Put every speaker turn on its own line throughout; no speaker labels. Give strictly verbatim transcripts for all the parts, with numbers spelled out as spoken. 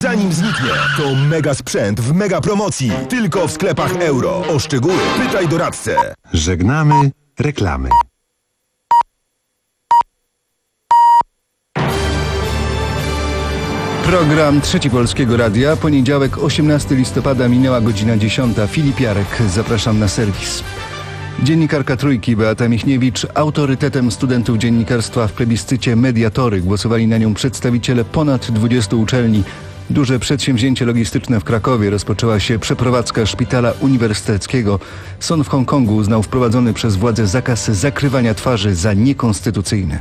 Zanim zniknie, to mega sprzęt w mega promocji. Tylko w sklepach Euro. O szczegóły pytaj doradcę.
Żegnamy reklamy.
Program Trzeci Polskiego Radia. Poniedziałek, osiemnastego listopada, minęła godzina dziesiąta. Filip Jarek, zapraszam na serwis. Dziennikarka Trójki Beata Michniewicz autorytetem studentów dziennikarstwa w plebiscycie Mediatory. Głosowali na nią przedstawiciele ponad dwudziestu uczelni. Duże przedsięwzięcie logistyczne w Krakowie. Rozpoczęła się przeprowadzka szpitala uniwersyteckiego. Sąd w Hongkongu uznał wprowadzony przez władze zakaz zakrywania twarzy za niekonstytucyjny.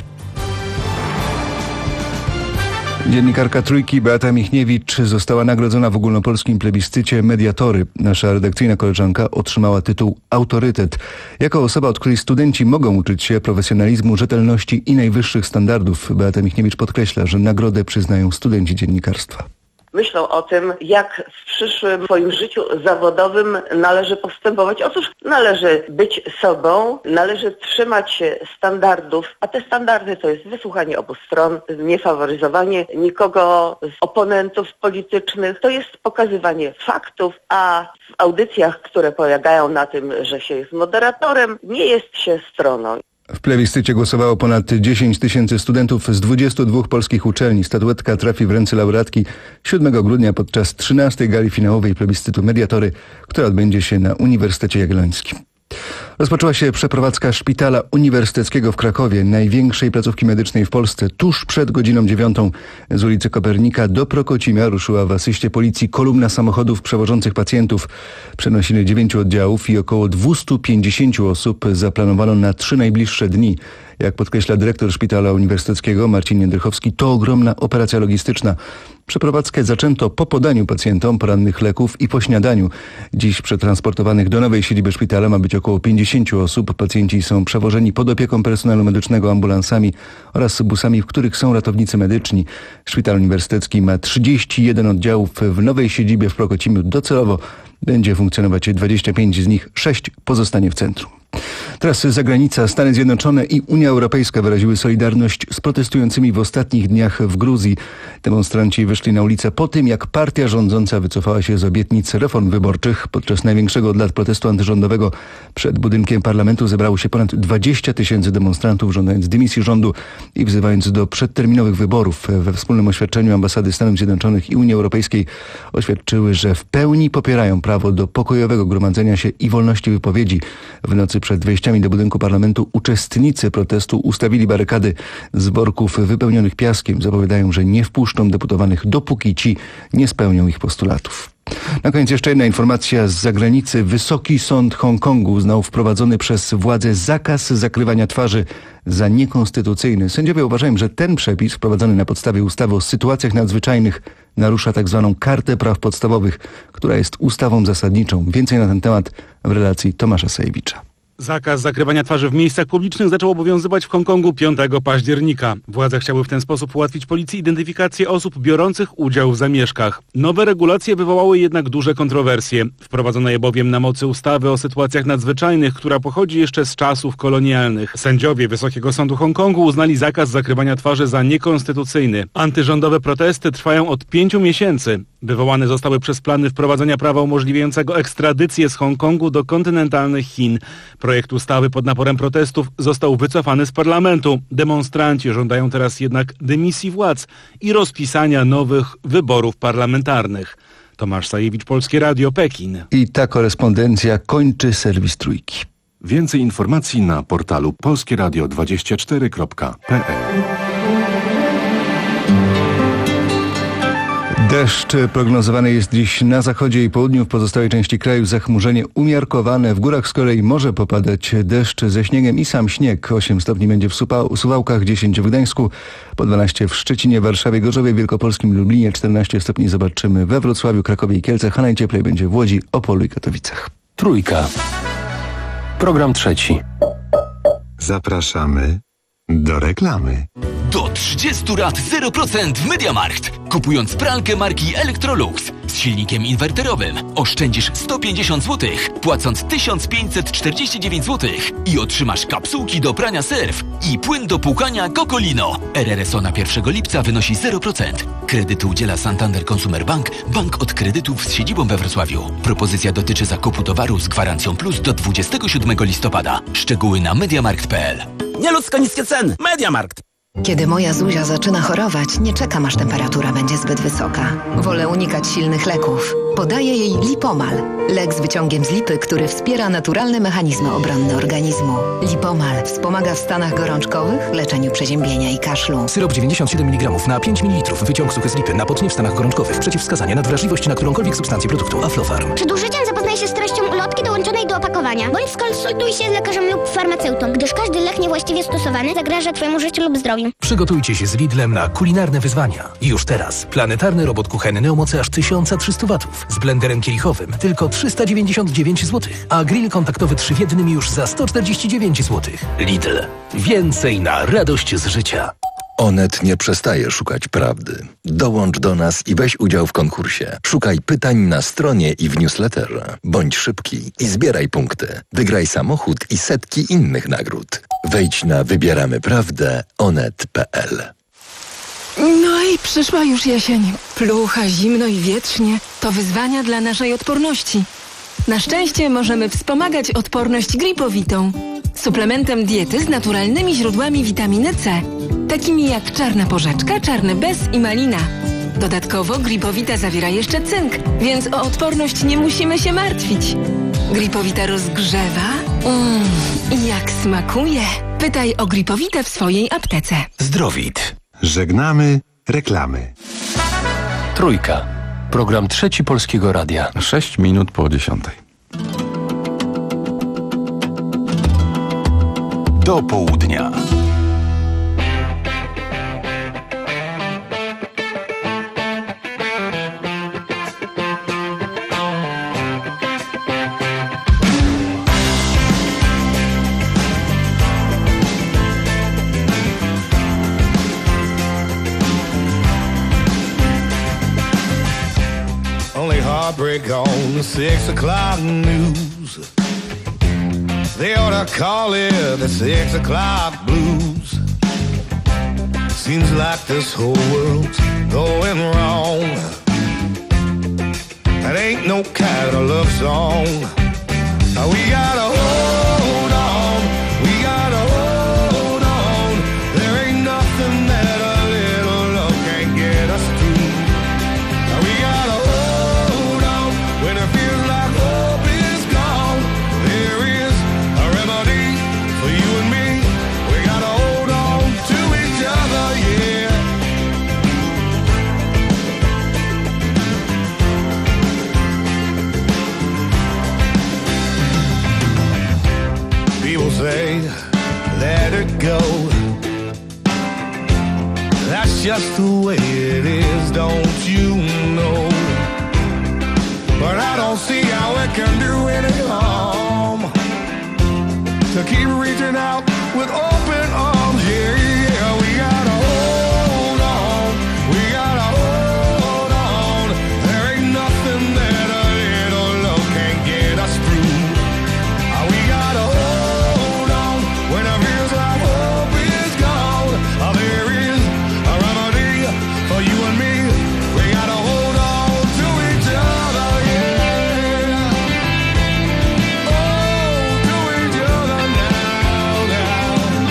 Dziennikarka Trójki Beata Michniewicz została nagrodzona w ogólnopolskim plebiscycie Mediatory. Nasza redakcyjna koleżanka otrzymała tytuł autorytet. Jako osoba, od której studenci mogą uczyć się profesjonalizmu, rzetelności i najwyższych standardów, Beata Michniewicz podkreśla, że nagrodę przyznają studenci dziennikarstwa.
Myślą o tym, jak w przyszłym swoim życiu zawodowym należy postępować. Otóż należy być sobą, należy trzymać się standardów, a te standardy to jest wysłuchanie obu stron, niefaworyzowanie nikogo z oponentów politycznych, to jest pokazywanie faktów, a w audycjach, które polegają na tym, że się jest moderatorem, nie jest się stroną.
W plebiscycie głosowało ponad dziesięć tysięcy studentów z dwudziestu dwóch polskich uczelni. Statuetka trafi w ręce laureatki siódmego grudnia podczas trzynastej gali finałowej plebiscytu Mediatory, która odbędzie się na Uniwersytecie Jagiellońskim. Rozpoczęła się przeprowadzka szpitala uniwersyteckiego w Krakowie, największej placówki medycznej w Polsce. Tuż przed godziną dziewiątą z ulicy Kopernika do Prokocimia ruszyła w asyście policji kolumna samochodów przewożących pacjentów. Przenosili dziewięciu oddziałów i około dwieście pięćdziesiąt osób zaplanowano na trzy najbliższe dni. Jak podkreśla dyrektor szpitala uniwersyteckiego Marcin Jędrychowski, to ogromna operacja logistyczna. Przeprowadzkę zaczęto po podaniu pacjentom porannych leków i po śniadaniu. Dziś przetransportowanych do nowej siedziby szpitala ma być około pięćdziesięciu osób. Pacjenci są przewożeni pod opieką personelu medycznego ambulansami oraz busami, w których są ratownicy medyczni. Szpital uniwersytecki ma trzydzieści jeden oddziałów. W nowej siedzibie w Prokocimiu docelowo będzie funkcjonować dwadzieścia pięć, z nich sześć pozostanie w centrum. Teraz zagranica. Stany Zjednoczone i Unia Europejska wyraziły solidarność z protestującymi w ostatnich dniach w Gruzji. Demonstranci wyszli na ulicę po tym, jak partia rządząca wycofała się z obietnic reform wyborczych. Podczas największego od lat protestu antyrządowego przed budynkiem parlamentu zebrało się ponad dwadzieścia tysięcy demonstrantów, żądając dymisji rządu i wzywając do przedterminowych wyborów. We wspólnym oświadczeniu ambasady Stanów Zjednoczonych i Unii Europejskiej oświadczyły, że w pełni popierają prawo do pokojowego gromadzenia się i wolności wypowiedzi. W nocy przed wejściami do budynku parlamentu uczestnicy protestu ustawili barykady z worków wypełnionych piaskiem. Zapowiadają, że nie wpuszczą deputowanych, dopóki ci nie spełnią ich postulatów. Na koniec jeszcze jedna informacja z zagranicy. Wysoki Sąd Hongkongu uznał wprowadzony przez władze zakaz zakrywania twarzy za niekonstytucyjny. Sędziowie uważają, że ten przepis wprowadzony na podstawie ustawy o sytuacjach nadzwyczajnych narusza tzw. Kartę Praw Podstawowych, która jest ustawą zasadniczą. Więcej na ten temat w relacji Tomasza Sajewicza.
Zakaz zakrywania twarzy w miejscach publicznych zaczął obowiązywać w Hongkongu piątego października. Władze chciały w ten sposób ułatwić policji identyfikację osób biorących udział w zamieszkach. Nowe regulacje wywołały jednak duże kontrowersje. Wprowadzono je bowiem na mocy ustawy o sytuacjach nadzwyczajnych, która pochodzi jeszcze z czasów kolonialnych. Sędziowie Wysokiego Sądu Hongkongu uznali zakaz zakrywania twarzy za niekonstytucyjny. Antyrządowe protesty trwają od pięciu miesięcy. Wywołane zostały przez plany wprowadzenia prawa umożliwiającego ekstradycję z Hongkongu do kontynentalnych Chin. Projekt ustawy pod naporem protestów został wycofany z parlamentu. Demonstranci żądają teraz jednak dymisji władz i rozpisania nowych wyborów parlamentarnych. Tomasz Sajewicz, Polskie Radio, Pekin.
I ta korespondencja kończy serwis Trójki.
Więcej informacji na portalu polskieradio dwadzieścia cztery kropka p l.
Deszcz prognozowany jest dziś na zachodzie i południu, w pozostałej części kraju zachmurzenie umiarkowane. W górach z kolei może popadać deszcz ze śniegiem i sam śnieg. osiem stopni będzie w Supa- Suwałkach, dziesięć w Gdańsku, po dwanaście w Szczecinie, Warszawie, Gorzowie Wielkopolskim, Lublinie, czternaście stopni zobaczymy we Wrocławiu, Krakowie i Kielcach, a najcieplej będzie w Łodzi, Opolu i Katowicach.
Trójka. Program trzeci.
Zapraszamy
Do reklamy.
Do trzydziestu lat zero procent w MediaMarkt. Kupując pralkę marki Electrolux z silnikiem inwerterowym oszczędzisz sto pięćdziesiąt złotych, płacąc tysiąc pięćset czterdzieści dziewięć złotych i otrzymasz kapsułki do prania serw i płyn do płukania Cocolino. R R S O na pierwszego lipca wynosi zero procent. Kredytu udziela Santander Consumer Bank, bank od kredytów z siedzibą we Wrocławiu. Propozycja dotyczy zakupu towaru z gwarancją plus do dwudziestego siódmego listopada. Szczegóły na mediamarkt kropka p l.
Nieludzko niskie ceny. MediaMarkt.
Kiedy moja Zuzia zaczyna chorować, nie czekam, aż temperatura będzie zbyt wysoka. Wolę unikać silnych leków. Podaję jej Lipomal. Lek z wyciągiem z lipy, który wspiera naturalne mechanizmy obronne organizmu. Lipomal wspomaga w stanach gorączkowych, leczeniu przeziębienia i kaszlu.
Syrop dziewięćdziesiąt siedem miligramów na pięć mililitrów. Wyciąg suchy z lipy. Napocznie w stanach gorączkowych. Przeciwwskazania na wrażliwość na którąkolwiek substancję produktu. Aflofarm.
Przed użyciem zapoznaj się z treścią ulotki dołączonej do opakowania. Bądź skonsultuj się z lekarzem lub farmaceutą, gdyż każdy lek niewłaściwie stosowany zagraża Twojemu życiu lub zdrowiu.
Przygotujcie się z Lidlem na kulinarne wyzwania. Już teraz planetarny robot kuchenny o mocy aż tysiąc trzysta watów z blenderem kielichowym tylko trzysta dziewięćdziesiąt dziewięć złotych, a grill kontaktowy trzy w jednym już za sto czterdzieści dziewięć złotych. Lidl. Więcej na radość z życia.
Onet nie przestaje szukać prawdy. Dołącz do nas i weź udział w konkursie. Szukaj pytań na stronie i w newsletterze. Bądź szybki i zbieraj punkty. Wygraj samochód i setki innych nagród. Wejdź na wybieramy prawdę onet kropka p l.
No i przyszła już jesień. Plucha, zimno i wietrznie. To wyzwania dla naszej odporności. Na szczęście możemy wspomagać odporność Gripowitą. Suplementem diety z naturalnymi źródłami witaminy C. Takimi jak czarna porzeczka, czarny bez i malina. Dodatkowo Gripowita zawiera jeszcze cynk, więc o odporność nie musimy się martwić. Gripowita rozgrzewa. Mmm, i jak smakuje. Pytaj o Gripowitę w swojej aptece.
Zdrowit. Żegnamy reklamy.
Trójka. Program Trzeci Polskiego Radia.
Sześć minut po dziesiątej.
Do południa.
Heartbreak on the six o'clock news. They ought to call it the six o'clock blues. Seems like this whole world's going wrong. That ain't no kind of love song. We gotta hold on, we gotta hold on. There ain't nothing that a little love can't get us through. We gotta hold on when it feels like hope is gone. There is a remedy for you and me. We gotta hold on to each other, yeah. People say, let it go. That's just the way it is, don't you know? But I don't see how it can do any harm to keep reaching out with open arms. Yeah, yeah, we gotta hold on, we gotta hold on. There ain't nothing that a little love can't get us through. Uh, we gotta hold on when it feels like hope is gone. Uh, there is a remedy for you and me. We gotta hold on to each other, yeah. Oh, to each other now, now.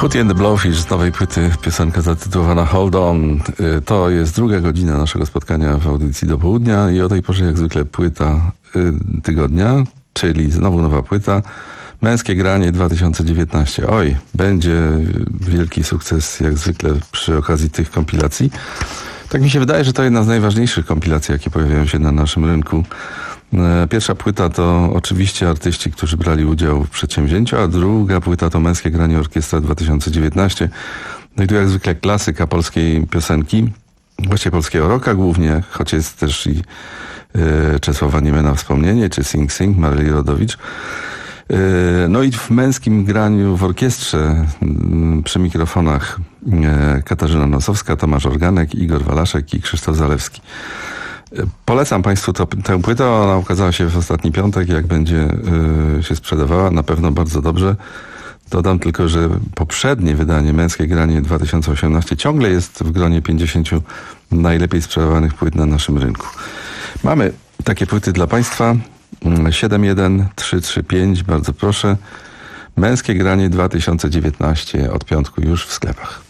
Hootie and the Blowfish z nowej płyty, piosenka zatytułowana Hold On. To jest druga godzina naszego spotkania w audycji do południa i o tej porze jak zwykle płyta tygodnia, czyli znowu nowa płyta. Męskie granie dwa tysiące dziewiętnaście. Oj, będzie wielki sukces jak zwykle przy okazji tych kompilacji. Tak mi się wydaje, że to jedna z najważniejszych kompilacji, jakie pojawiają się na naszym rynku. Pierwsza płyta to oczywiście artyści, którzy brali udział w przedsięwzięciu, a druga płyta to Męskie granie Orkiestra dwa tysiące dziewiętnaście. No i tu jak zwykle klasyka polskiej piosenki, właściwie polskiego rocka głównie, choć jest też i y, Czesława Niemena Wspomnienie, czy Sing Sing, Maryli Rodowicz. Y, no i w męskim graniu w orkiestrze y, przy mikrofonach y, Katarzyna Nosowska, Tomasz Organek, Igor Walaszek i Krzysztof Zalewski. Polecam Państwu to, tę płytę, ona ukazała się w ostatni piątek, jak będzie y, się sprzedawała, na pewno bardzo dobrze. Dodam tylko, że poprzednie wydanie, Męskie granie dwa tysiące osiemnaście, ciągle jest w gronie pięćdziesięciu najlepiej sprzedawanych płyt na naszym rynku. Mamy takie płyty dla Państwa, siedem jeden trzy trzy pięć, bardzo proszę. Męskie granie dwa tysiące dziewiętnaście, od piątku już w sklepach.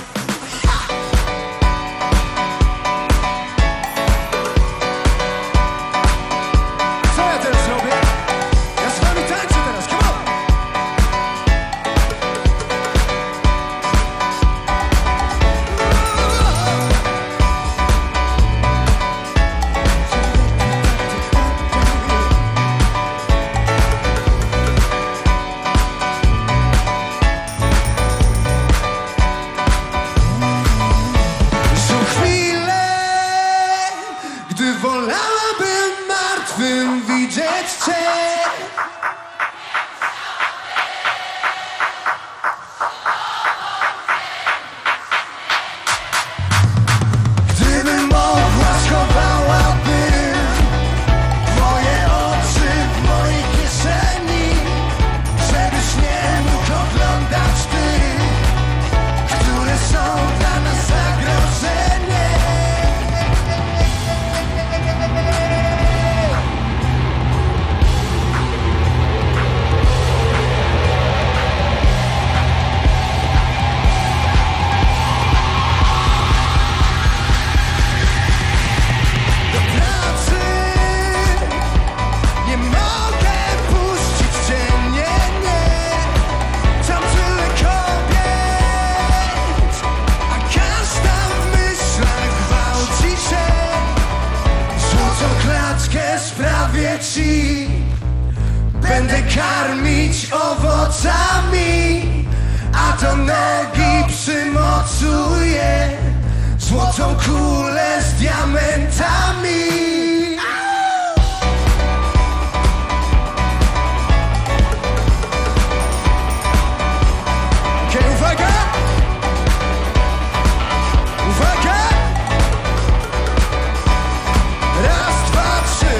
Będę karmić owocami, a do nogi przymocuję złotą kulę z diamentami. Okej, uwaga! Uwaga! Raz, dwa, trzy.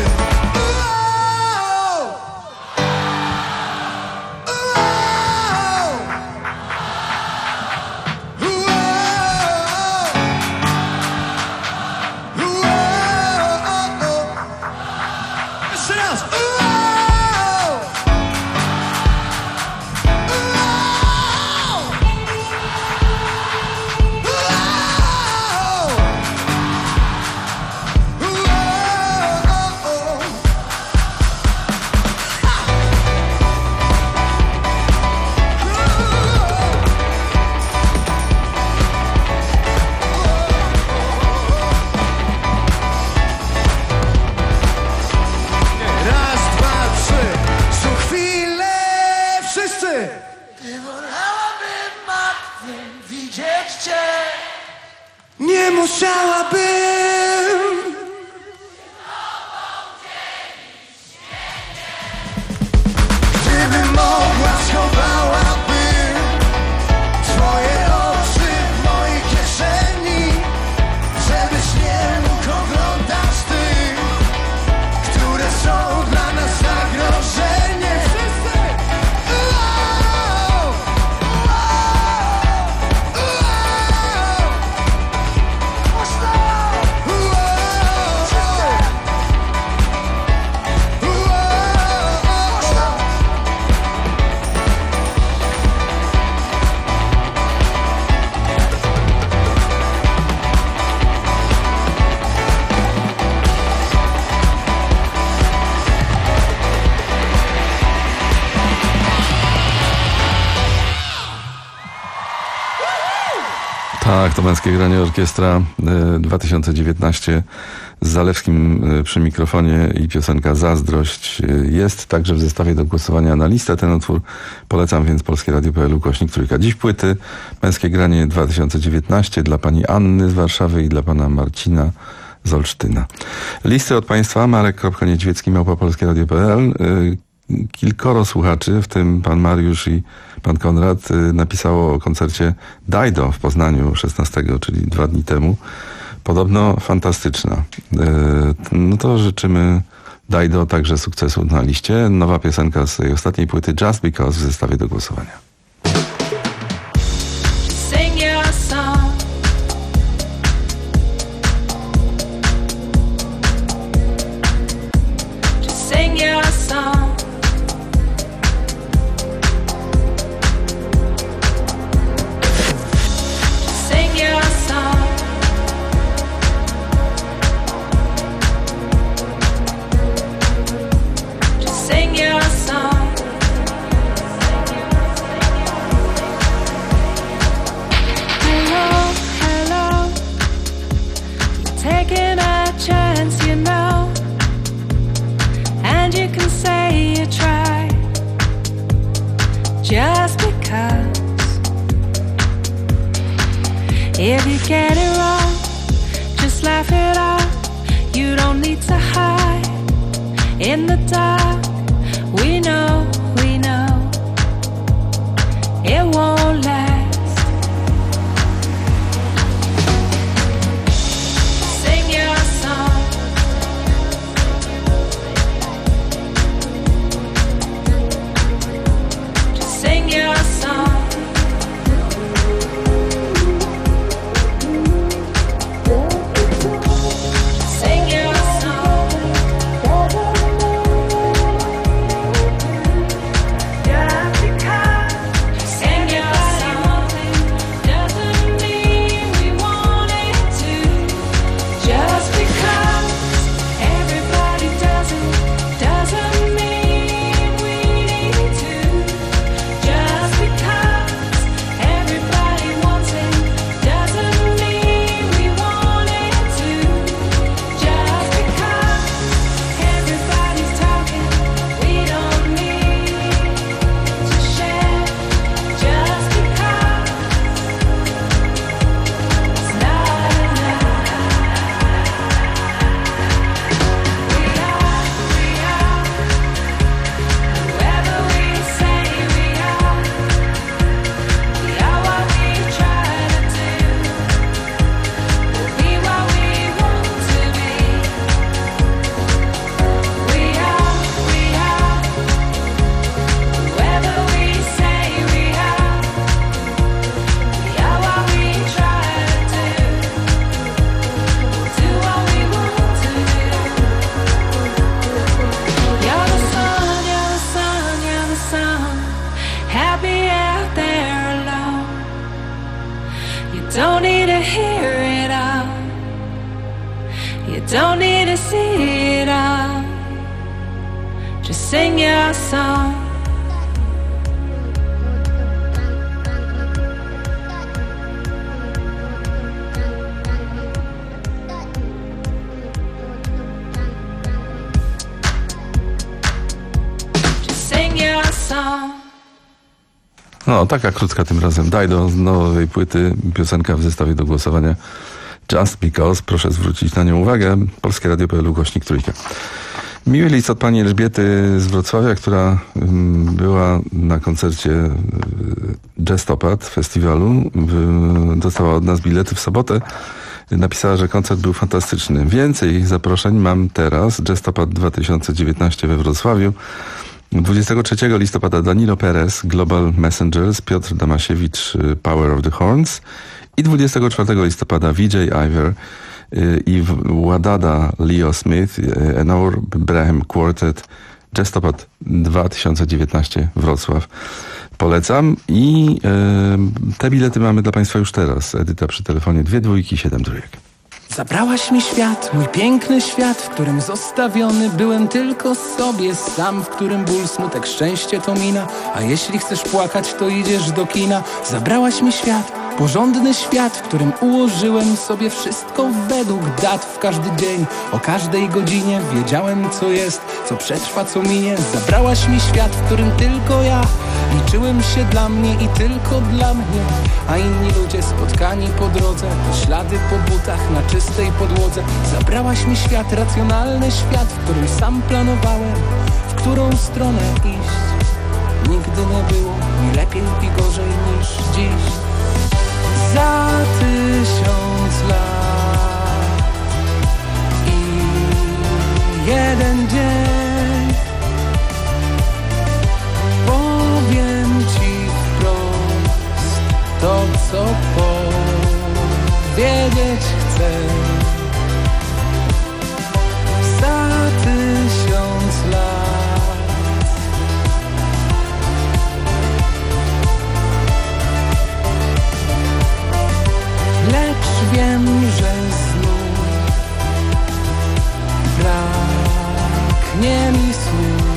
Nie musiałabym. Gdybym mogła, schowałabym twoje oczy w mojej kieszeni, żebyś nie mógł oglądać tych, które są dla nas zagrożeniem. Wszyscy! Whoa!
Tak, to Męskie Granie Orkiestra dwa tysiące dziewiętnaście z Zalewskim przy mikrofonie i piosenka Zazdrość jest także w zestawie do głosowania na listę. Ten utwór polecam więc polskie radio kropka p l ukośnik trójka. Dziś płyty Męskie Granie dwa tysiące dziewiętnaście dla pani Anny z Warszawy i dla pana Marcina z Olsztyna. Listy od państwa marek kropka niedźwiecki małpa polskie radio kropka p l. Kilkoro słuchaczy, w tym pan Mariusz i pan Konrad, napisało o koncercie Dido w Poznaniu szesnastego, czyli dwa dni temu. Podobno fantastyczna. No to życzymy Dido także sukcesu na liście. Nowa piosenka z jej ostatniej płyty Just Because w zestawie do głosowania.
If you get it wrong, just laugh it off. You don't need to hide in the dark. We know, we know it won't last. Sing your song. Just sing your song. Don't need to hear it all. You don't need to see it all. Just sing your song. Just sing your song.
No, taka krótka tym razem. Dido z nowej płyty, piosenka w zestawie do głosowania Just Because. Proszę zwrócić na nią uwagę. Polskie Radio kropka p l ukośnik trójka. Miły list od pani Elżbiety z Wrocławia, która była na koncercie Jazztopad festiwalu. Dostała od nas bilety w sobotę. Napisała, że koncert był fantastyczny. Więcej zaproszeń mam teraz. Jazztopad dwa tysiące dziewiętnaście we Wrocławiu. dwudziestego trzeciego listopada Danilo Perez, Global Messengers, Piotr Damasiewicz, Power of the Horns i dwudziestego czwartego listopada V J Iver i Wadada Leo Smith, Enour Brahim Quartet, Jazztopad dwa tysiące dziewiętnaście Wrocław. Polecam i e, te bilety mamy dla państwa już teraz. Edyta przy telefonie dwie dwójki, siedem trójek.
Zabrałaś mi świat, mój piękny świat, w którym zostawiony byłem tylko sobie sam, w którym ból, smutek, szczęście to mina, a jeśli chcesz płakać, to idziesz do kina. Zabrałaś mi świat, Porządny świat, w którym ułożyłem sobie wszystko według dat. W każdy dzień, o każdej godzinie wiedziałem, co jest, co przetrwa, co minie. Zabrałaś mi świat, w którym tylko ja liczyłem się dla mnie i tylko dla mnie. A inni ludzie spotkani po drodze, to ślady po butach na czystej podłodze. Zabrałaś mi świat, racjonalny świat, w którym sam planowałem, w którą stronę iść. Nigdy nie było mi lepiej i gorzej niż dziś. Za tysiąc lat i jeden dzień powiem ci wprost to, co powiedzieć chcę. Za tysiąc lat lecz wiem, że znów braknie mi słów.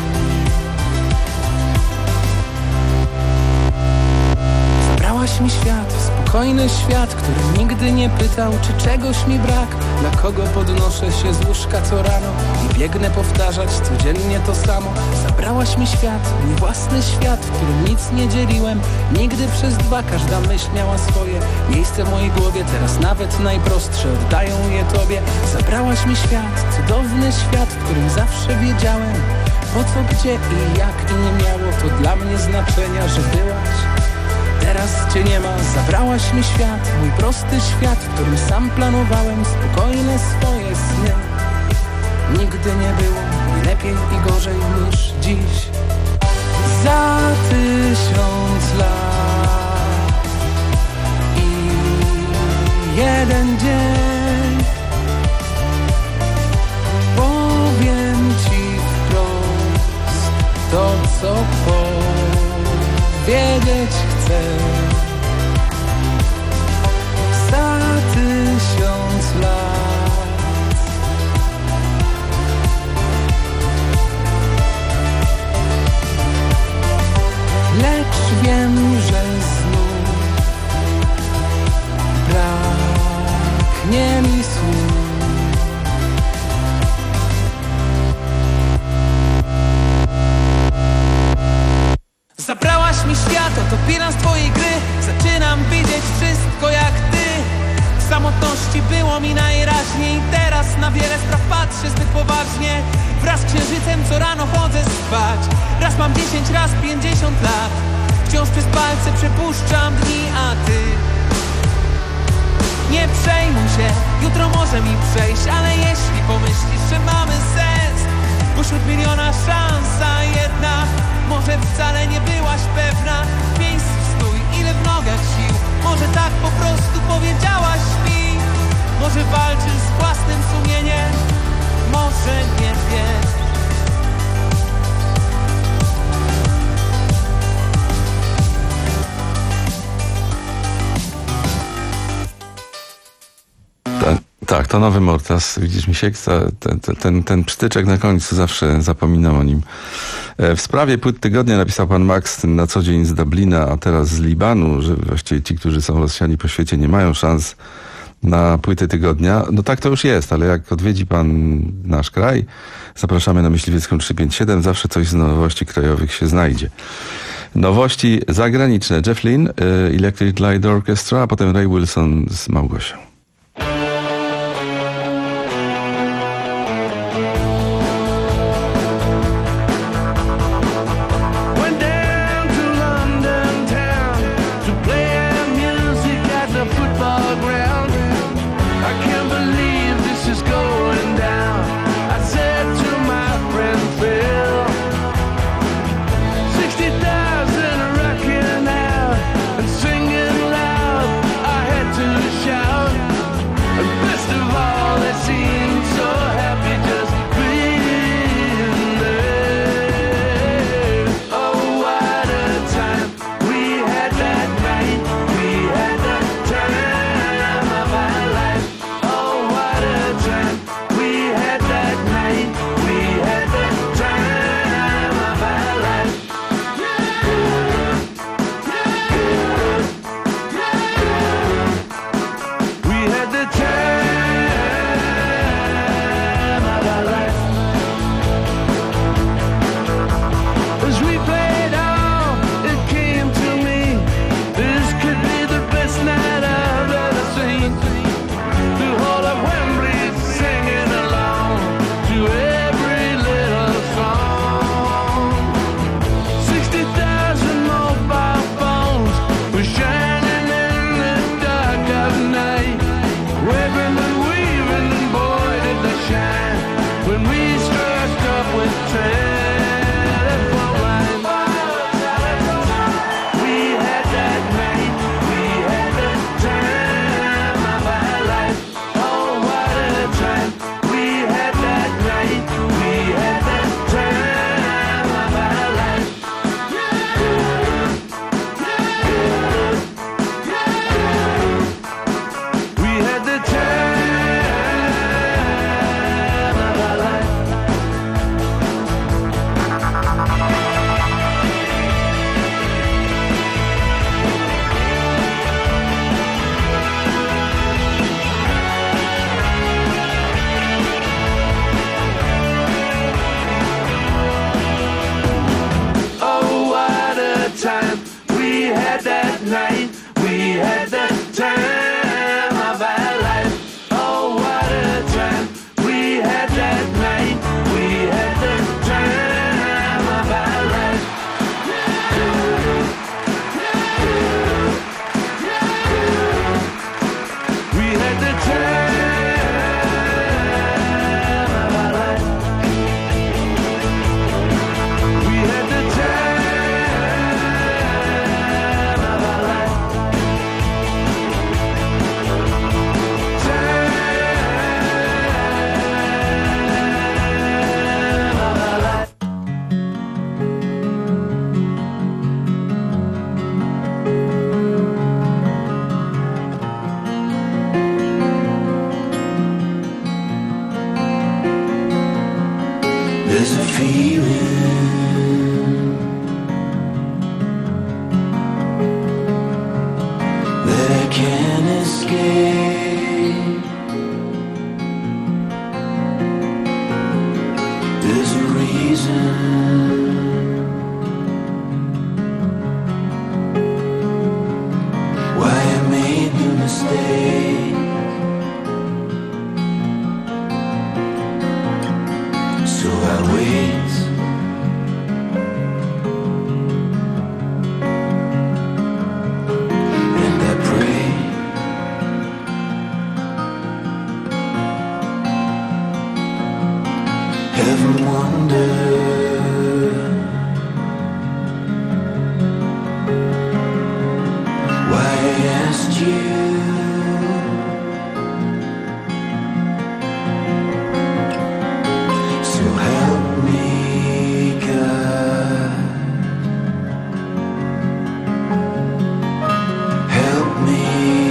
Zabrałaś mi świat, spokojny świat, który nigdy nie pytał, czy czegoś mi brak. Dla kogo podnoszę się z łóżka co rano i biegnę powtarzać codziennie to samo. Zabrałaś mi świat, mój własny świat, w którym nic nie dzieliłem. Nigdy przez dwa, każda myśl miała swoje miejsce w mojej głowie. Teraz nawet najprostsze oddają je tobie. Zabrałaś mi świat, cudowny świat, w którym zawsze wiedziałem, po co, gdzie i jak. I nie miało to dla mnie znaczenia, że byłaś. Teraz cię nie ma. Zabrałaś mi świat, mój prosty świat, w którym sam planowałem spokojne swoje sny. Nigdy nie było mi lepiej i gorzej niż dziś. Za tysiąc lat i jeden dzień powiem ci wprost to, co powiedzieć chcę. Za tysiąc lat lecz wiem, że znów braknie mi słów. Zabrałaś mi świat, oto bilans twojej gry. Zaczynam widzieć wszystko jak ty. W samotności było mi najraźniej. Teraz na wiele spraw patrzę zbyt poważnie. Wraz z księżycem co rano chodzę spać. Raz mam dziesięć, raz pięćdziesiąt lat. Wciąż przez palce przepuszczam dni, a ty nie przejmuj się, jutro może mi przejść. Ale jeśli pomyślisz, że mamy sens, pośród miliona szansa jedna, może wcale nie byłaś pewna. Miejsc stój, ile w nogach sił. Może tak po prostu powiedziałaś mi. Może walczysz z własnym sumieniem, może nie wiesz.
Tak, tak, to nowy Mortas. Widzisz, Misiek, ten, ten, ten psztyczek na końcu, zawsze zapominam o nim. W sprawie płyt tygodnia napisał pan Max na co dzień z Dublina, a teraz z Libanu, że właściwie ci, którzy są rozsiani po świecie, nie mają szans na płyty tygodnia. No tak to już jest, ale jak odwiedzi pan nasz kraj, zapraszamy na Myśliwiecką trzysta pięćdziesiąt siedem, zawsze coś z nowości krajowych się znajdzie. Nowości zagraniczne. Jeff Lynne, Electric Light Orchestra, a potem Ray Wilson z Małgosią.
Shout
There's a feeling that I can't escape. There's a reason why I made the mistake. So I wait, and I pray. Heaven wonder why I asked you. So help me, God. Help me.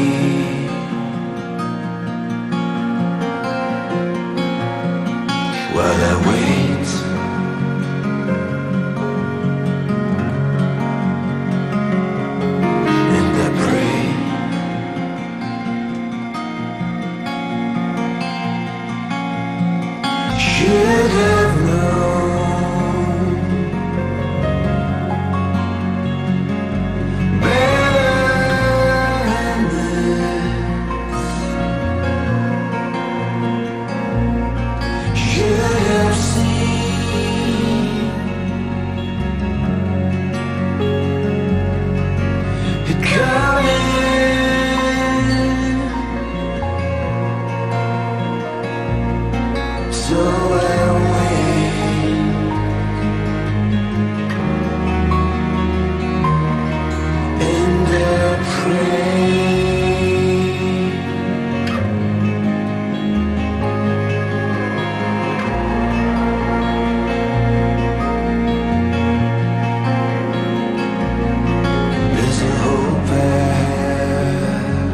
While I wait, and I pray. Should have known better than this. Should have seen it coming. So I wait, and I pray. There's a hope I have,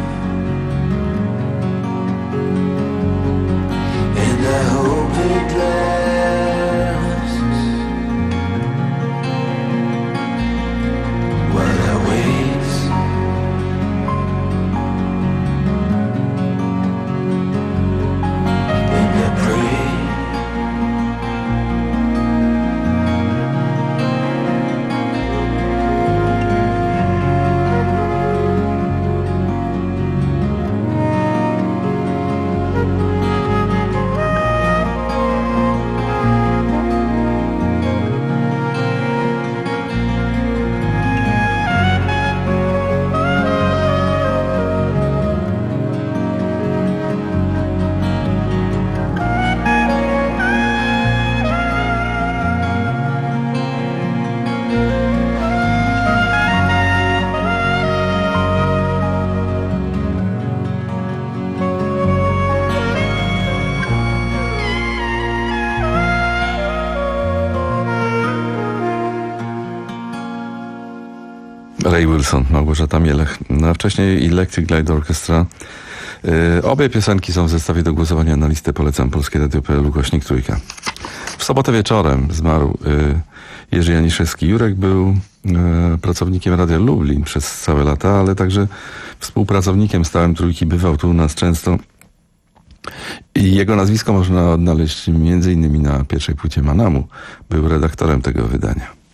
and I hope it lasts. While I wait, and I pray.
Ray Wilson, Małgorzata Mielech, no, a wcześniej Electric Light Orchestra. Yy, obie piosenki są w zestawie do głosowania na listę Polecam Polskie Radio kropka p l ukośnik trójka. W sobotę wieczorem zmarł yy, Jerzy Janiszewski. Jurek był yy, pracownikiem Radia Lublin przez całe lata, ale także współpracownikiem stałym Trójki. Bywał tu u nas często. I jego nazwisko można odnaleźć między innymi na pierwszej płycie Manamu. Był redaktorem tego wydania.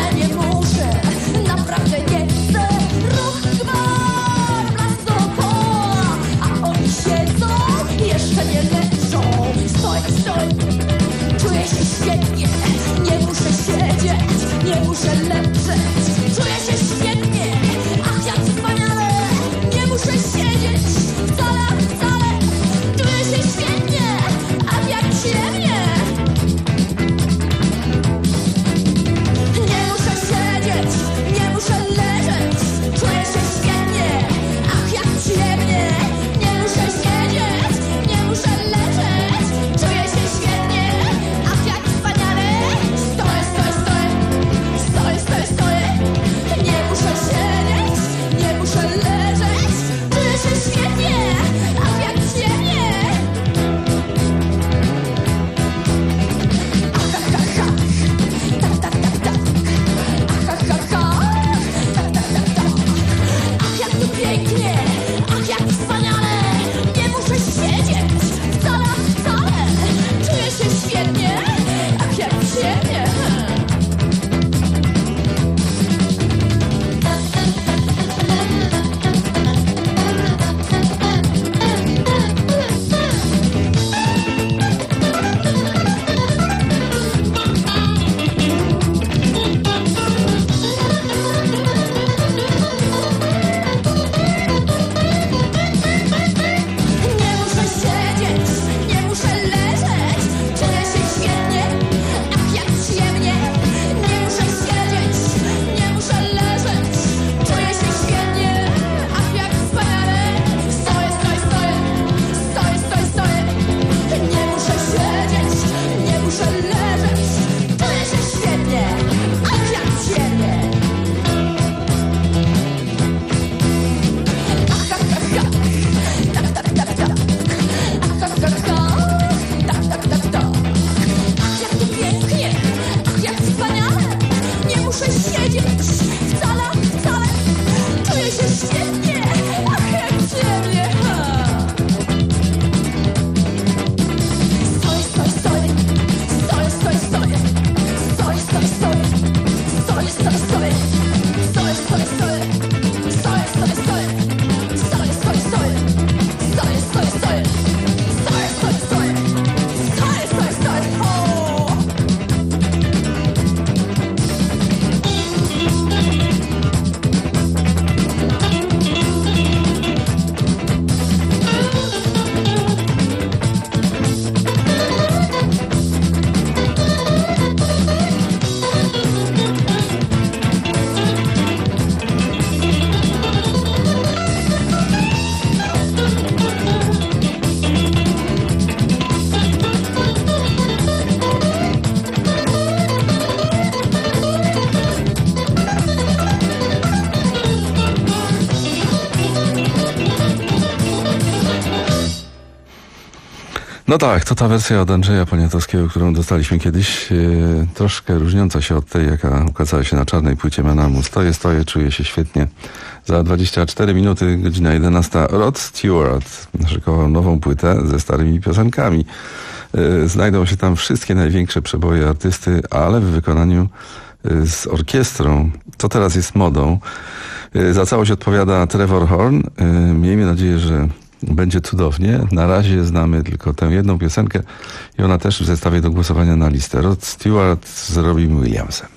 Naprawdę nie chcę. Ruch gwar, blask dookoła.
No tak, to ta wersja od Andrzeja Poniatowskiego, którą dostaliśmy kiedyś, yy, troszkę różniąca się od tej, jaka ukazała się na czarnej płycie Menamu. Stoję, stoję, czuję się świetnie. Za dwadzieścia cztery minuty, godzina jedenasta, Rod Stewart naszykował nową płytę ze starymi piosenkami. Yy, znajdą się tam wszystkie największe przeboje artysty, ale w wykonaniu yy, z orkiestrą. To teraz jest modą. Yy, za całość odpowiada Trevor Horn. Yy, miejmy nadzieję, że będzie cudownie. Na razie znamy tylko tę jedną piosenkę i ona też w zestawie do głosowania na listę. Rod Stewart z Robin Williamsem.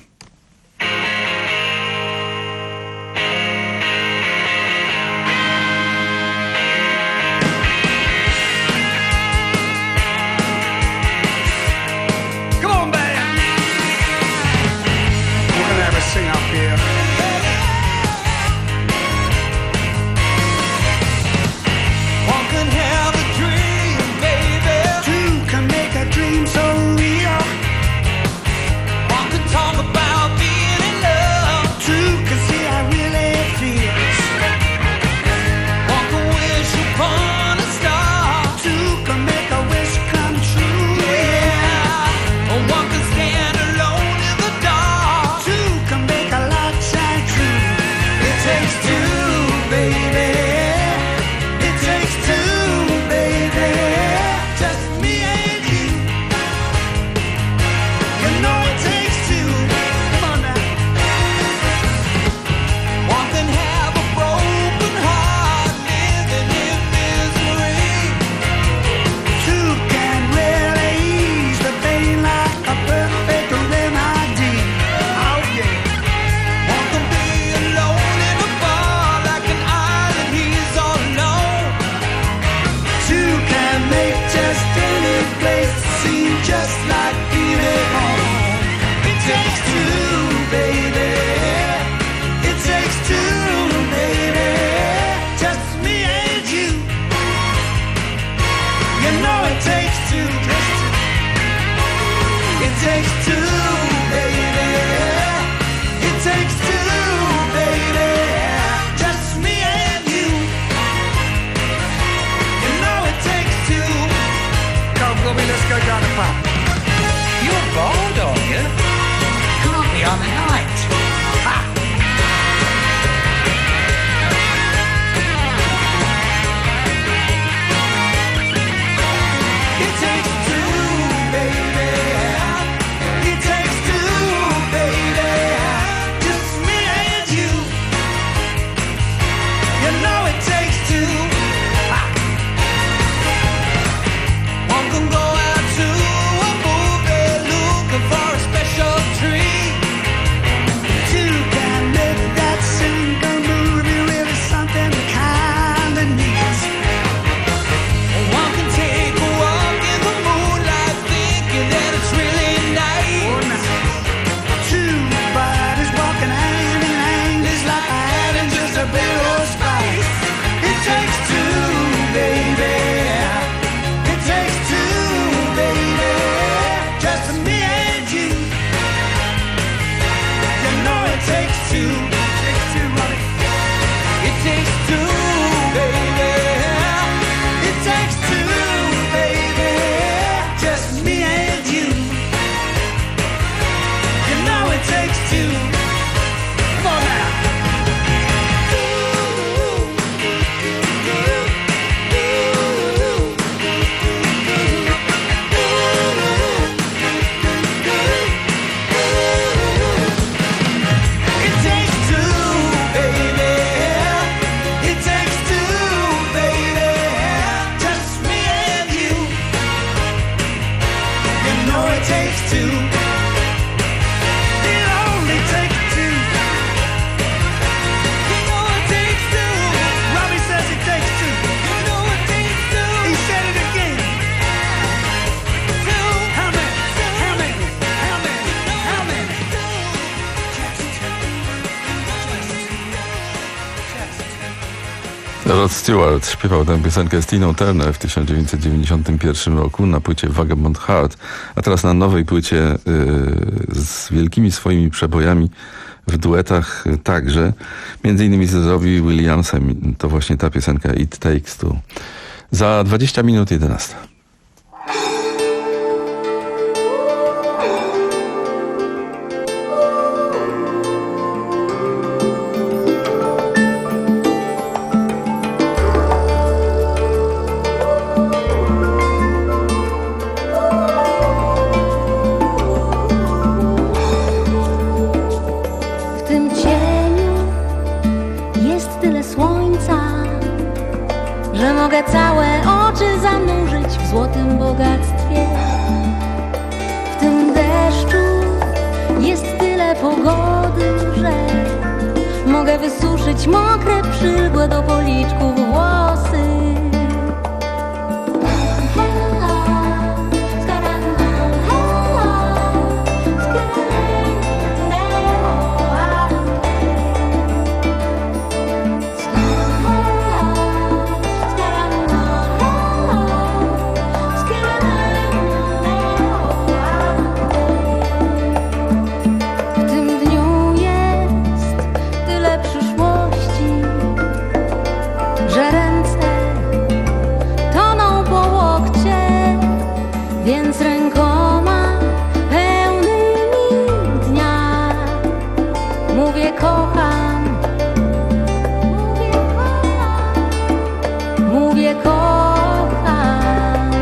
Rod Stewart śpiewał tę piosenkę z Tiną Turner w tysiąc dziewięćset dziewięćdziesiątym pierwszym roku na płycie Vagabond Heart, a teraz na nowej płycie yy, z wielkimi swoimi przebojami w duetach także, między innymi z Robbie Williamsem. To właśnie ta piosenka It Takes Two. Za dwadzieścia minut jedenasta.
tyle słońca, że mogę całe oczy zanurzyć w złotym bogactwie. W tym deszczu jest tyle pogody, że mogę wysuszyć mokre przygłe do policzków włosy. Więc rękoma pełnymi dnia mówię kocham, mówię kocham, mówię kocham,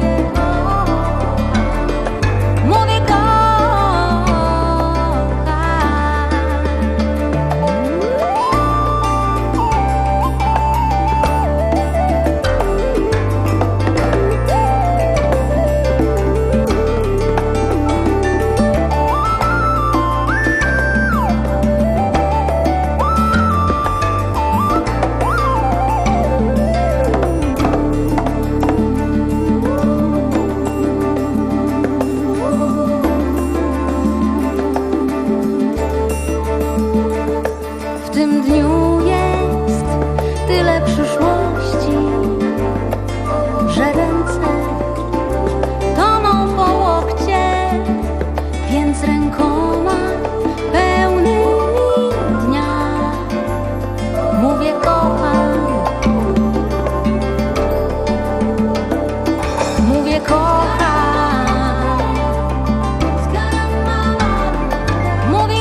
mówię kocham. W tym dniu jest tyle przyszłości, że ręce toną po łokcie, więc rękoma pełnymi dnia mówię kocham, mówię kocham. Mówię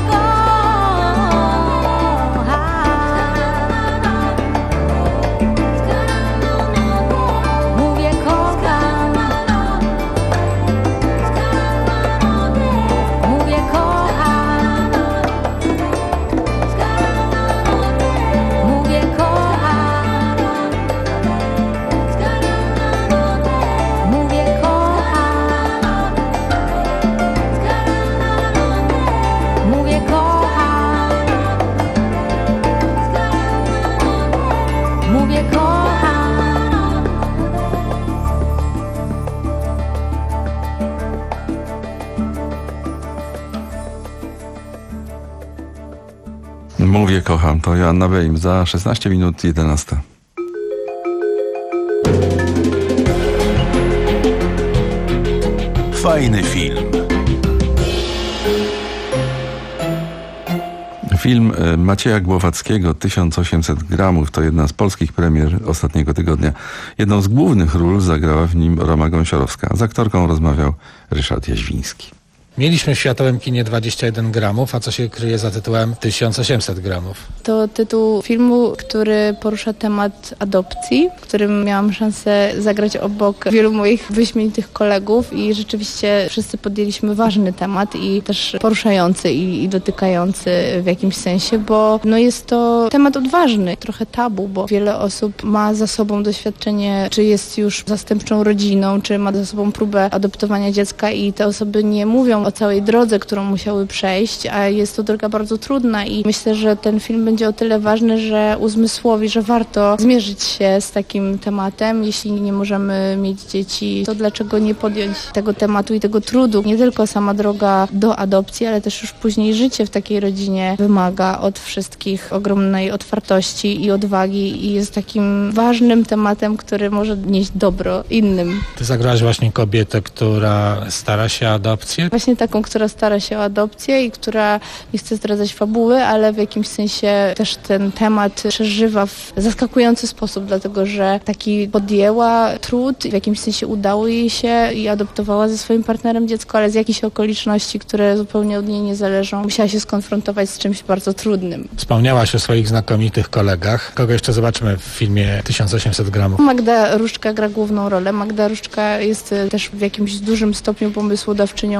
Mówię kocham, to Joanna Bejm za szesnaście minut jedenasta.
Fajny film.
Film Macieja Głowackiego, tysiąc osiemset gramów, to jedna z polskich premier ostatniego tygodnia. Jedną z głównych ról zagrała w nim Roma Gąsiorowska. Z aktorką rozmawiał Ryszard Jaźwiński.
Mieliśmy w światowym kinie dwadzieścia jeden gramów, a co się kryje za tytułem tysiąc osiemset gramów?
To tytuł filmu, który porusza temat adopcji, w którym miałam szansę zagrać obok wielu moich wyśmienitych kolegów i rzeczywiście wszyscy podjęliśmy ważny temat i też poruszający i, i dotykający w jakimś sensie, bo no jest to temat odważny, trochę tabu, bo wiele osób ma za sobą doświadczenie, czy jest już zastępczą rodziną, czy ma za sobą próbę adoptowania dziecka i te osoby nie mówią o całej drodze, którą musiały przejść, a jest to droga bardzo trudna i myślę, że ten film będzie o tyle ważny, że uzmysłowi, że warto zmierzyć się z takim tematem. Jeśli nie możemy mieć dzieci, to dlaczego nie podjąć tego tematu i tego trudu? Nie tylko sama droga do adopcji, ale też już później życie w takiej rodzinie wymaga od wszystkich ogromnej otwartości i odwagi i jest takim ważnym tematem, który może nieść dobro innym.
Ty zagrałaś właśnie kobietę, która stara się o adopcję?
Właśnie taką, która stara się o adopcję i która nie chce zdradzać fabuły, ale w jakimś sensie też ten temat przeżywa w zaskakujący sposób, dlatego że taki podjęła trud i w jakimś sensie udało jej się i adoptowała ze swoim partnerem dziecko, ale z jakichś okoliczności, które zupełnie od niej nie zależą, musiała się skonfrontować z czymś bardzo trudnym.
Wspomniałaś o swoich znakomitych kolegach. Kogo jeszcze zobaczymy w filmie tysiąc osiemset gramów?
Magda Różczka gra główną rolę. Magda Różczka jest też w jakimś dużym stopniu pomysłodawczynią całego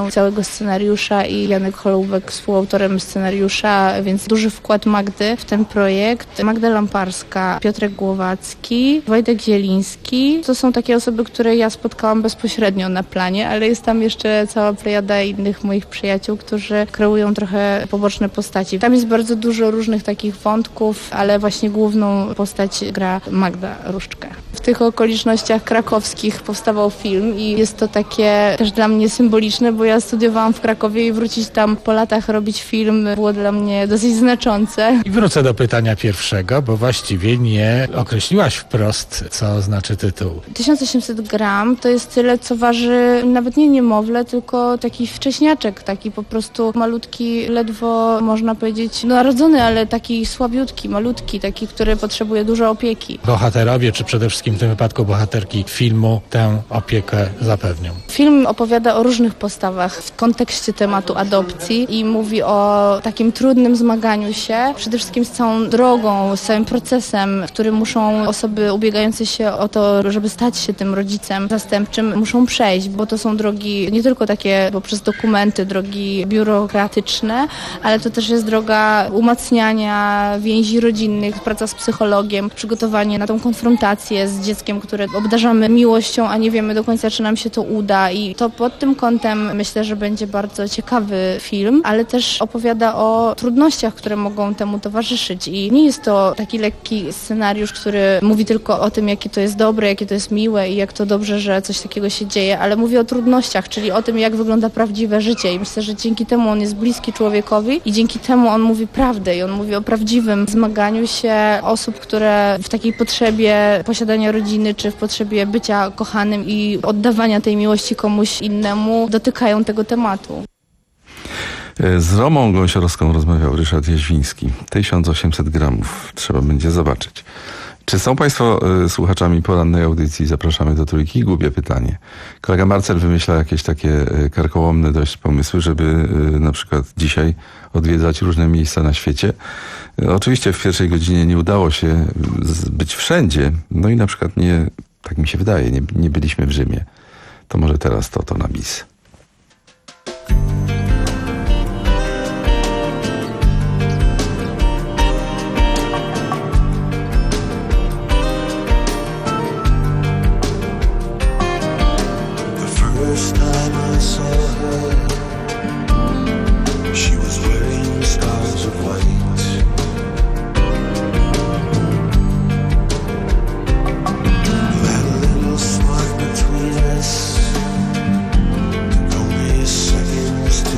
scenariusza i Janek Holubek współautorem scenariusza, więc duży wkład Magdy w ten projekt. Magda Lamparska, Piotrek Głowacki, Wojtek Zieliński. To są takie osoby, które ja spotkałam bezpośrednio na planie, ale jest tam jeszcze cała plejada innych moich przyjaciół, którzy kreują trochę poboczne postaci. Tam jest bardzo dużo różnych takich wątków, ale właśnie główną postać gra Magda Różczka. W tych okolicznościach krakowskich powstawał film i jest to takie też dla mnie symboliczne, bo ja studiowałam w Krakowie i wrócić tam po latach robić film było dla mnie dosyć znaczące.
I wrócę do pytania pierwszego, bo właściwie nie określiłaś wprost, co znaczy tytuł.
tysiąc osiemset gram to jest tyle, co waży nawet nie niemowlę, tylko taki wcześniaczek, taki po prostu malutki, ledwo można powiedzieć narodzony, ale taki słabiutki, malutki, taki, który potrzebuje dużo opieki.
Bohaterowie, czy przede wszystkim w tym wypadku bohaterki filmu, tę opiekę zapewnią.
Film opowiada o różnych postawach w kontekście tematu adopcji i mówi o takim trudnym zmaganiu się, przede wszystkim z całą drogą, z całym procesem, w którym muszą osoby ubiegające się o to, żeby stać się tym rodzicem zastępczym, muszą przejść, bo to są drogi nie tylko takie poprzez dokumenty, drogi biurokratyczne, ale to też jest droga umacniania więzi rodzinnych, praca z psychologiem, przygotowanie na tą konfrontację z dzieckiem, które obdarzamy miłością, a nie wiemy do końca, czy nam się to uda. I to pod tym kątem myślę, że będzie bardzo ciekawy film, ale też opowiada o trudnościach, które mogą temu towarzyszyć. I nie jest to taki lekki scenariusz, który mówi tylko o tym, jakie to jest dobre, jakie to jest miłe i jak to dobrze, że coś takiego się dzieje, ale mówi o trudnościach, czyli o tym, jak wygląda prawdziwe życie. I myślę, że dzięki temu on jest bliski człowiekowi i dzięki temu on mówi prawdę i on mówi o prawdziwym zmaganiu się osób, które w takiej potrzebie posiadania rodziny, czy w potrzebie bycia kochanym i oddawania tej miłości komuś innemu dotykają tego tematu.
Z Romą Gąsiorowską rozmawiał Ryszard Jaźwiński. tysiąc osiemset gramów. Trzeba będzie zobaczyć. Czy są Państwo y, słuchaczami porannej audycji? Zapraszamy do Trójki. Głupie pytanie. Kolega Marcel wymyśla jakieś takie y, karkołomne dość pomysły, żeby y, na przykład dzisiaj odwiedzać różne miejsca na świecie. Y, oczywiście w pierwszej godzinie nie udało się z, być wszędzie. No i na przykład nie, tak mi się wydaje, nie, nie byliśmy w Rzymie. To może teraz to, to na bis.
Between us, only seconds to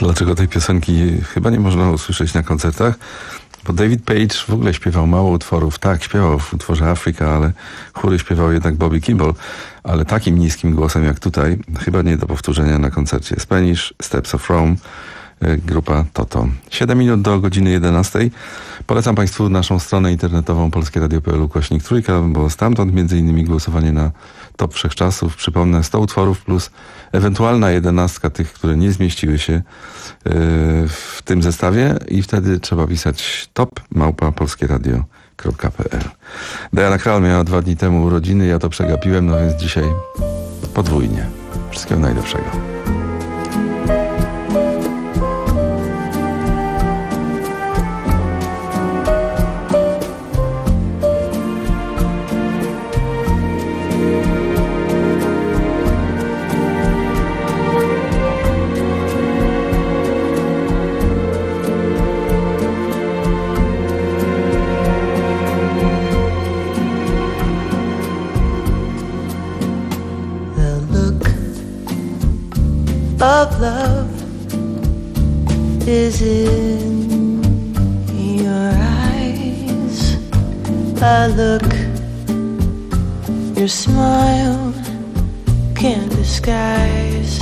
Dlaczego tej piosenki chyba nie można usłyszeć na koncertach? Bo David Page w ogóle śpiewał mało utworów. Tak, śpiewał w utworze Africa, ale chóry śpiewał jednak Bobby Kimball. Ale takim niskim głosem jak tutaj chyba nie do powtórzenia na koncercie. Spanish, Steps of Rome, grupa Toto. siedem minut do godziny jedenastej. Polecam Państwu naszą stronę internetową polskieradio.pl ukośnik trójka, bo stamtąd między innymi głosowanie na top wszechczasów. Przypomnę, sto utworów plus ewentualna jedenastka tych, które nie zmieściły się w tym zestawie i wtedy trzeba pisać top małpa polskieradio kropka p l. Diana Krall miała dwa dni temu urodziny, ja to przegapiłem, no więc dzisiaj podwójnie. Wszystkiego najlepszego.
Of love is in your eyes. I look, your smile can't disguise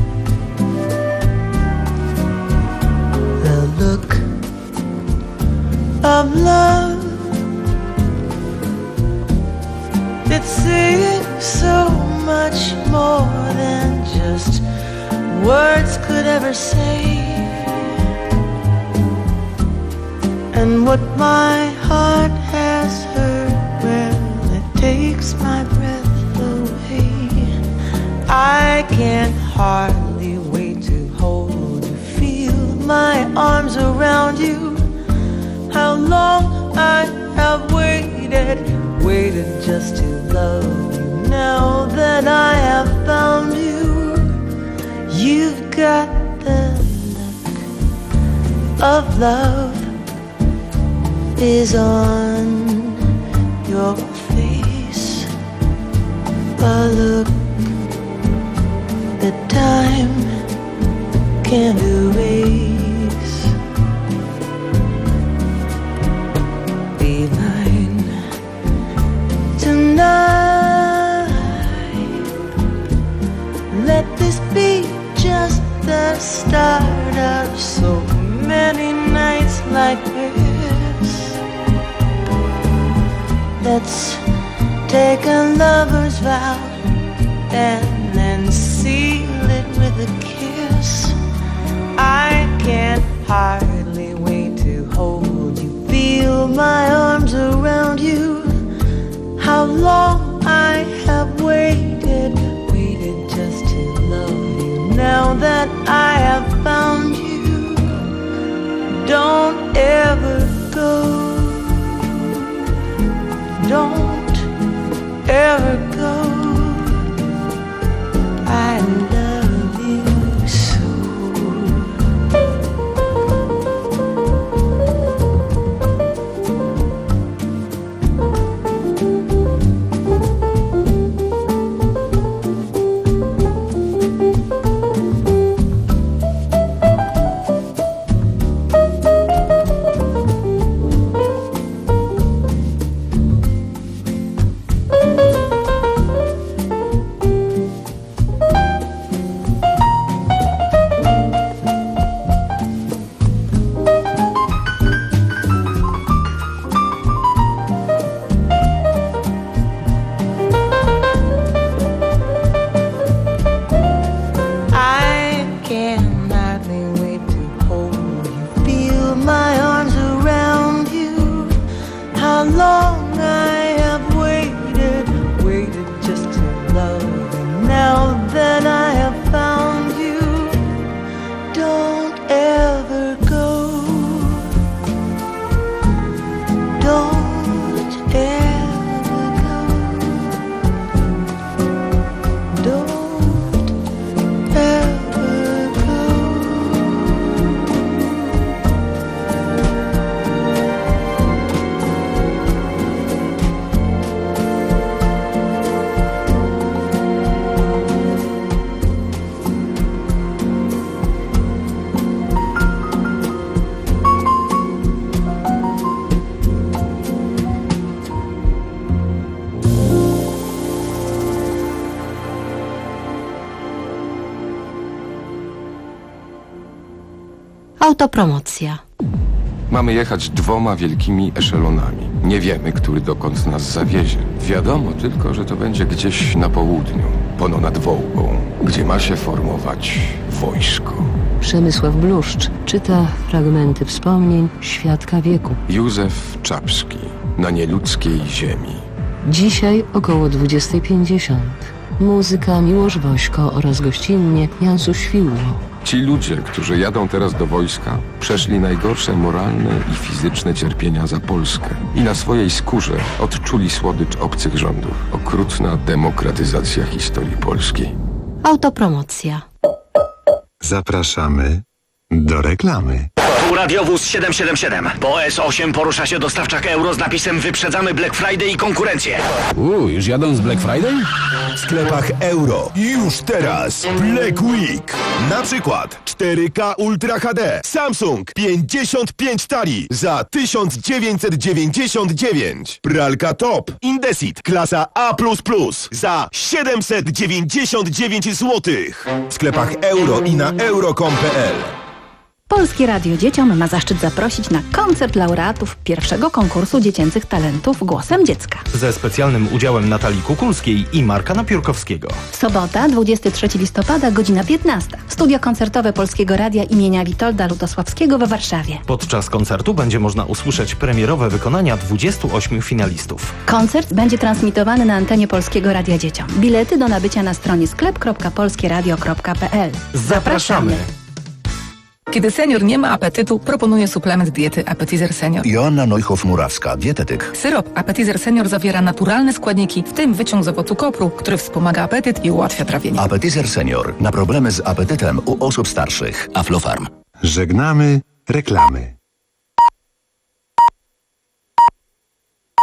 the look of love. It's saying so much more than just words could ever say. And what my heart has heard, well, it takes my breath away. I can hardly wait to hold you, feel my arms around you. How long I have waited, waited just to love you. Now that I have found you, you've got the look of love is on your face. A look that time can't erase. Be mine tonight. Let this be just the start of so many nights like this. Let's take a lover's vow and then seal it with a kiss. I can't hardly wait to hold you, feel my arms around you. How long I have waited, waited just to love you. Now that I have found you, don't ever go. Don't ever go. I love you.
Autopromocja.
Mamy jechać dwoma wielkimi eszelonami. Nie wiemy, który dokąd nas zawiezie. Wiadomo tylko, że to będzie gdzieś na południu, pono nad Wołgą, gdzie ma się formować wojsko.
Przemysław Bluszcz czyta fragmenty wspomnień świadka wieku.
Józef Czapski, na nieludzkiej ziemi.
Dzisiaj około dwudziesta pięćdziesiąt. Muzyka Miłosz Wośko oraz gościnnie Jansu Świłło.
Ci ludzie, którzy jadą teraz do wojska, przeszli najgorsze moralne i fizyczne cierpienia za Polskę i na swojej skórze odczuli słodycz obcych rządów. Okrutna demokratyzacja historii Polski.
Autopromocja.
Zapraszamy do reklamy.
Tu radiowóz siedem siedem siedem. Po S osiem porusza się dostawczak euro z napisem Wyprzedzamy Black Friday i konkurencję.
Uuu, już jadą z Black Friday?
W sklepach euro. Już teraz Black Week. Na przykład cztery K Ultra H D Samsung pięćdziesiąt pięć tali za tysiąc dziewięćset dziewięćdziesiąt dziewięć. Pralka Top Indesit klasa A plus plus za siedemset dziewięćdziesiąt dziewięć złotych. W sklepach euro i na euro kropka com kropka p l.
Polskie Radio Dzieciom ma zaszczyt zaprosić na koncert laureatów pierwszego konkursu dziecięcych talentów Głosem Dziecka.
Ze specjalnym udziałem Natalii Kukulskiej i Marka Napiórkowskiego.
Sobota, dwudziestego trzeciego listopada, godzina piętnasta. Studio koncertowe Polskiego Radia imienia Witolda Lutosławskiego we Warszawie.
Podczas koncertu będzie można usłyszeć premierowe wykonania dwudziestu ośmiu finalistów.
Koncert będzie transmitowany na antenie Polskiego Radia Dzieciom. Bilety do nabycia na stronie sklep kropka polskie radio kropka p l.
Zapraszamy!
Kiedy senior nie ma apetytu, proponuję suplement diety Appetizer Senior.
Joanna Neuchow-Murawska, dietetyk.
Syrop Appetizer Senior zawiera naturalne składniki, w tym wyciąg z owocu kopru, który wspomaga apetyt i ułatwia trawienie.
Appetizer Senior. Na problemy z apetytem u osób starszych. Aflofarm.
Żegnamy reklamy.